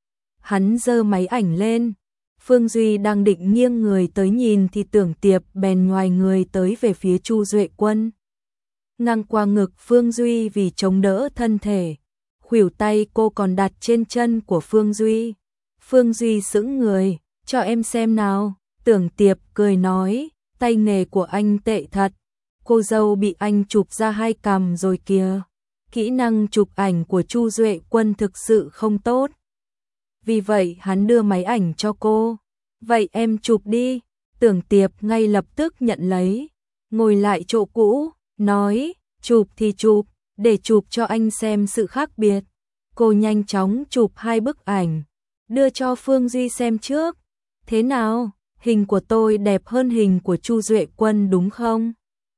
Hắn giơ máy ảnh lên. Phương Duy đang định nghiêng người tới nhìn thì Tưởng Tiệp bèn nhoài người tới về phía Chu Duệ Quân. Ngang qua ngực Phương Duy vì chống đỡ thân thể. Khuỷu tay cô còn đặt trên chân của Phương Duy. Phương Duy sững người, cho em xem nào. Tưởng Tiệp cười nói, tay nghề của anh tệ thật. Cô dâu bị anh chụp ra hai cằm rồi kìa. Kỹ năng chụp ảnh của Chu Duệ Quân thực sự không tốt. Vì vậy hắn đưa máy ảnh cho cô. Vậy em chụp đi. Tưởng Tiệp ngay lập tức nhận lấy. Ngồi lại chỗ cũ, nói, chụp thì chụp, để chụp cho anh xem sự khác biệt. Cô nhanh chóng chụp hai bức ảnh, đưa cho Phương Duy xem trước. Thế nào, hình của tôi đẹp hơn hình của Chu Duệ Quân đúng không?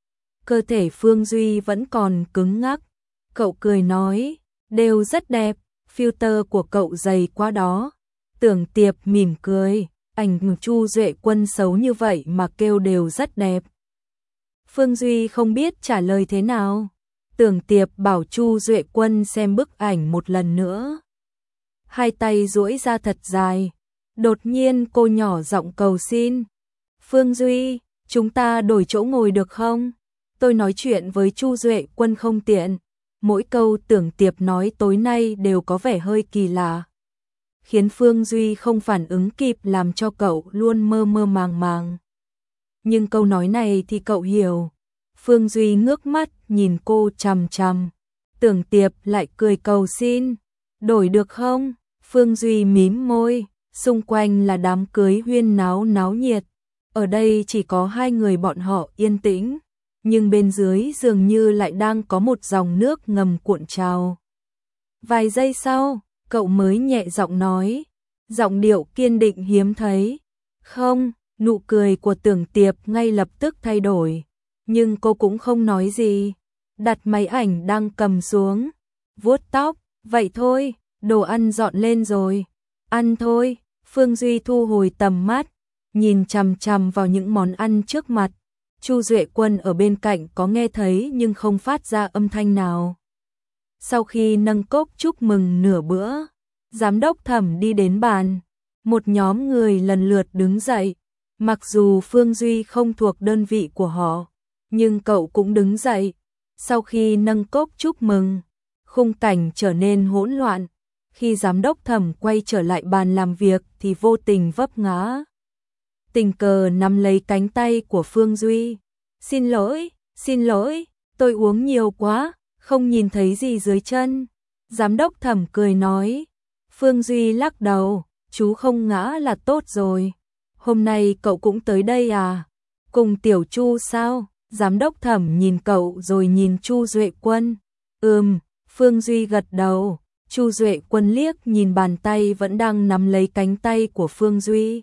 Cơ thể Phương Duy vẫn còn cứng ngắc. Cậu cười nói, đều rất đẹp, filter của cậu dày quá đó. Tưởng Tiệp mỉm cười, ảnh Chu Duệ Quân xấu như vậy mà kêu đều rất đẹp. Phương Duy không biết trả lời thế nào. Tưởng Tiệp bảo Chu Duệ Quân xem bức ảnh một lần nữa. Hai tay duỗi ra thật dài. Đột nhiên cô nhỏ giọng cầu xin. Phương Duy, chúng ta đổi chỗ ngồi được không? Tôi nói chuyện với Chu Duệ Quân không tiện. Mỗi câu Tưởng Tiệp nói tối nay đều có vẻ hơi kỳ lạ, khiến Phương Duy không phản ứng kịp làm cho cậu luôn mơ mơ màng màng. Nhưng câu nói này thì cậu hiểu. Phương Duy ngước mắt nhìn cô chằm chằm. Tưởng Tiệp lại cười cầu xin. Đổi được không? Phương Duy mím môi. Xung quanh là đám cưới huyên náo náo nhiệt. Ở đây chỉ có hai người bọn họ yên tĩnh. Nhưng bên dưới dường như lại đang có một dòng nước ngầm cuộn trào. Vài giây sau, cậu mới nhẹ giọng nói. Giọng điệu kiên định hiếm thấy. Không, nụ cười của Tưởng Tiệp ngay lập tức thay đổi. Nhưng cô cũng không nói gì. Đặt máy ảnh đang cầm xuống. Vuốt tóc, vậy thôi, đồ ăn dọn lên rồi. Ăn thôi. Phương Duy thu hồi tầm mắt, nhìn chằm chằm vào những món ăn trước mặt. Chu Duệ Quân ở bên cạnh có nghe thấy nhưng không phát ra âm thanh nào. Sau khi nâng cốc chúc mừng nửa bữa, giám đốc Thẩm đi đến bàn. Một nhóm người lần lượt đứng dậy. Mặc dù Phương Duy không thuộc đơn vị của họ, nhưng cậu cũng đứng dậy. Sau khi nâng cốc chúc mừng, khung cảnh trở nên hỗn loạn. Khi giám đốc Thẩm quay trở lại bàn làm việc thì vô tình vấp ngã. Tình cờ nắm lấy cánh tay của Phương Duy. Xin lỗi, xin lỗi, tôi uống nhiều quá, không nhìn thấy gì dưới chân. Giám đốc Thẩm cười nói. Phương Duy lắc đầu, chú không ngã là tốt rồi. Hôm nay cậu cũng tới đây à? Cùng Tiểu Chu sao? Giám đốc Thẩm nhìn cậu rồi nhìn Chu Duệ Quân. Ừm, Phương Duy gật đầu. Chu Duệ Quân liếc nhìn bàn tay vẫn đang nắm lấy cánh tay của Phương Duy.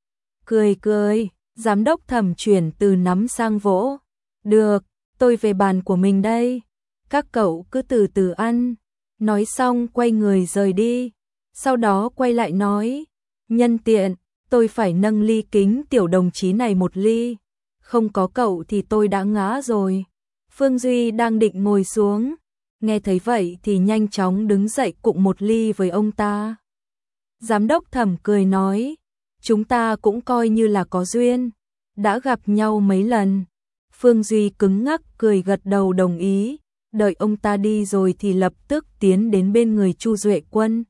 Cười cười, giám đốc Thẩm chuyển từ nắm sang vỗ. Được, tôi về bàn của mình đây. Các cậu cứ từ từ ăn. Nói xong quay người rời đi. Sau đó quay lại nói. Nhân tiện, tôi phải nâng ly kính tiểu đồng chí này một ly. Không có cậu thì tôi đã ngã rồi. Phương Duy đang định ngồi xuống. Nghe thấy vậy thì nhanh chóng đứng dậy cụng một ly với ông ta. Giám đốc Thẩm cười nói. Chúng ta cũng coi như là có duyên. Đã gặp nhau mấy lần. Phương Duy cứng ngắc cười gật đầu đồng ý. Đợi ông ta đi rồi thì lập tức tiến đến bên người Chu Duệ Quân.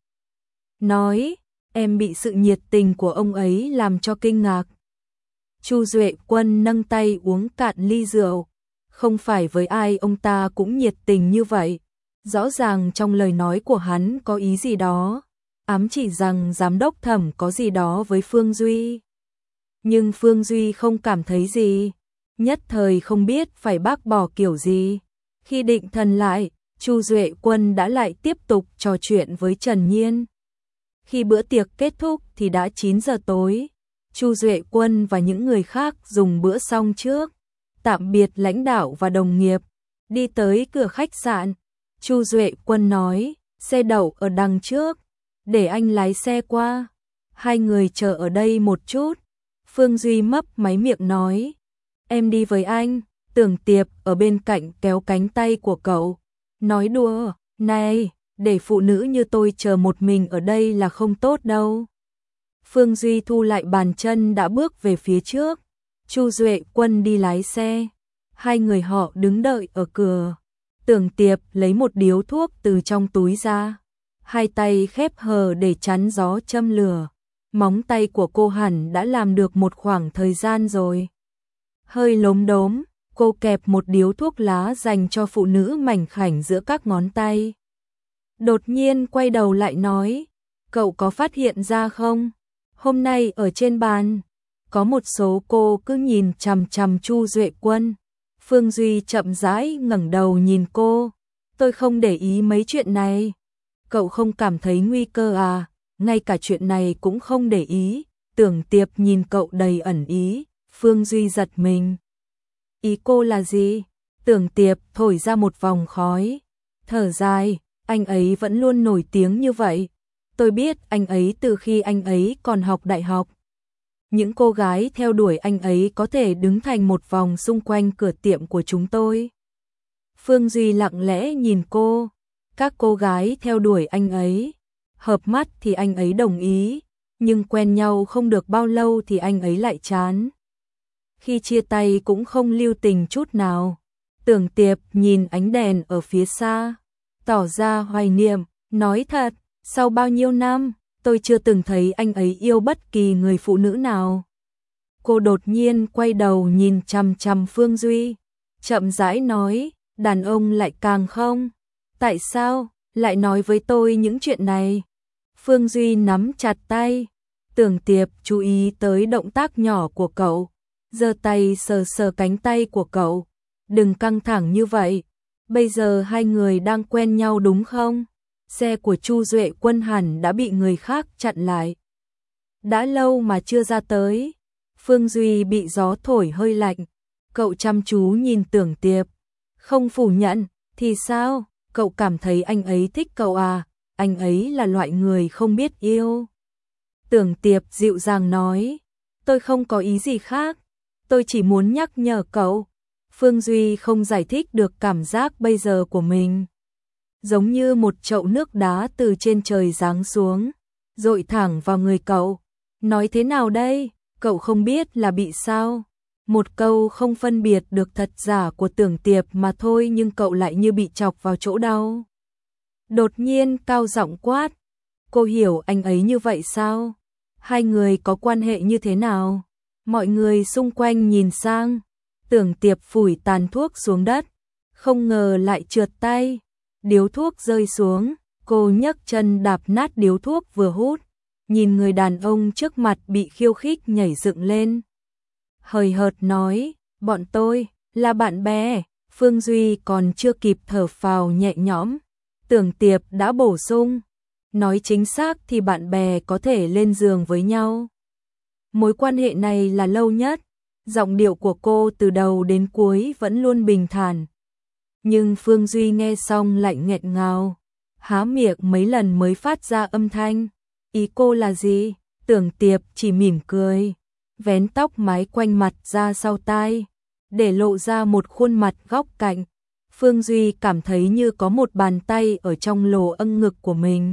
Nói, em bị sự nhiệt tình của ông ấy làm cho kinh ngạc. Chu Duệ Quân nâng tay uống cạn ly rượu. Không phải với ai ông ta cũng nhiệt tình như vậy. Rõ ràng trong lời nói của hắn có ý gì đó. Ám chỉ rằng giám đốc Thẩm có gì đó với Phương Duy. Nhưng Phương Duy không cảm thấy gì. Nhất thời không biết phải bác bỏ kiểu gì. Khi định thần lại, Chu Duệ Quân đã lại tiếp tục trò chuyện với Trần Nhiên. Khi bữa tiệc kết thúc thì đã chín giờ tối. Chu Duệ Quân và những người khác dùng bữa xong trước. Tạm biệt lãnh đạo và đồng nghiệp. Đi tới cửa khách sạn. Chu Duệ Quân nói, xe đậu ở đằng trước. Để anh lái xe qua. Hai người chờ ở đây một chút. Phương Duy mấp máy miệng nói. Em đi với anh. Tưởng Tiệp ở bên cạnh kéo cánh tay của cậu, nói đùa, này, để phụ nữ như tôi chờ một mình ở đây là không tốt đâu. Phương Duy thu lại bàn chân đã bước về phía trước, Chu Duệ Quân đi lái xe, hai người họ đứng đợi ở cửa. Tưởng Tiệp lấy một điếu thuốc từ trong túi ra, hai tay khép hờ để chắn gió châm lửa. Móng tay của cô hẳn đã làm được một khoảng thời gian rồi. Hơi lốm đốm, cô kẹp một điếu thuốc lá dành cho phụ nữ mảnh khảnh giữa các ngón tay. Đột nhiên quay đầu lại nói, cậu có phát hiện ra không? Hôm nay ở trên bàn, có một số cô cứ nhìn chằm chằm Chu Duệ Quân. Phương Duy chậm rãi ngẩng đầu nhìn cô, tôi không để ý mấy chuyện này. Cậu không cảm thấy nguy cơ à? Ngay cả chuyện này cũng không để ý. Tưởng Tiệp nhìn cậu đầy ẩn ý, Phương Duy giật mình. Ý cô là gì? Tưởng Tiệp thổi ra một vòng khói, thở dài, anh ấy vẫn luôn nổi tiếng như vậy. Tôi biết anh ấy từ khi anh ấy còn học đại học. Những cô gái theo đuổi anh ấy có thể đứng thành một vòng xung quanh cửa tiệm của chúng tôi. Phương Duy lặng lẽ nhìn cô, các cô gái theo đuổi anh ấy. Hợp mắt thì anh ấy đồng ý, nhưng quen nhau không được bao lâu thì anh ấy lại chán. Khi chia tay cũng không lưu tình chút nào. Tưởng Tiệp nhìn ánh đèn ở phía xa, tỏ ra hoài niệm, nói thật, sau bao nhiêu năm, tôi chưa từng thấy anh ấy yêu bất kỳ người phụ nữ nào. Cô đột nhiên quay đầu nhìn chằm chằm Phương Duy, chậm rãi nói, đàn ông lại càng không. Tại sao lại nói với tôi những chuyện này? Phương Duy nắm chặt tay, Tưởng Tiệp chú ý tới động tác nhỏ của cậu, giơ tay sờ sờ cánh tay của cậu. Đừng căng thẳng như vậy, bây giờ hai người đang quen nhau đúng không? Xe của Chu Duệ Quân hẳn đã bị người khác chặn lại. Đã lâu mà chưa ra tới. Phương Duy bị gió thổi hơi lạnh, cậu chăm chú nhìn Tưởng Tiệp, không phủ nhận, thì sao? Cậu cảm thấy anh ấy thích cậu à? Anh ấy là loại người không biết yêu. Tưởng Tiệp dịu dàng nói, tôi không có ý gì khác, tôi chỉ muốn nhắc nhở cậu. Phương Duy không giải thích được cảm giác bây giờ của mình. Giống như một chậu nước đá từ trên trời giáng xuống, dội thẳng vào người cậu. Nói thế nào đây? Cậu không biết là bị sao? Một câu không phân biệt được thật giả của Tưởng Tiệp mà thôi, nhưng cậu lại như bị chọc vào chỗ đau. Đột nhiên cao giọng quát, cô hiểu anh ấy như vậy sao? Hai người có quan hệ như thế nào? Mọi người xung quanh nhìn sang, Tưởng Tiệp phủi tàn thuốc xuống đất, không ngờ lại trượt tay. Điếu thuốc rơi xuống, cô nhấc chân đạp nát điếu thuốc vừa hút, nhìn người đàn ông trước mặt bị khiêu khích nhảy dựng lên. Hời hợt nói, bọn tôi là bạn bè. Phương Duy còn chưa kịp thở phào nhẹ nhõm, Tưởng Tiệp đã bổ sung, nói chính xác thì bạn bè có thể lên giường với nhau. Mối quan hệ này là lâu nhất. Giọng điệu của cô từ đầu đến cuối vẫn luôn bình thản. Nhưng Phương Duy nghe xong lại nghẹn ngào, há miệng mấy lần mới phát ra âm thanh. Ý cô là gì? Tưởng Tiệp chỉ mỉm cười, vén tóc mái quanh mặt ra sau tai, để lộ ra một khuôn mặt góc cạnh. Phương Duy cảm thấy như có một bàn tay ở trong lỗ âng ngực của mình,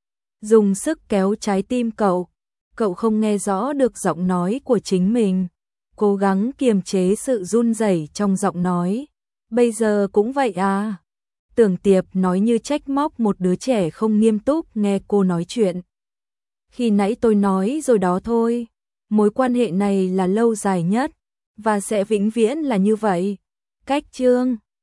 dùng sức kéo trái tim cậu. Cậu không nghe rõ được giọng nói của chính mình, cố gắng kiềm chế sự run rẩy trong giọng nói. Bây giờ cũng vậy à? Tưởng Tiệp nói như trách móc một đứa trẻ không nghiêm túc nghe cô nói chuyện. Khi nãy tôi nói rồi đó thôi, mối quan hệ này là lâu dài nhất, và sẽ vĩnh viễn là như vậy. Cách chương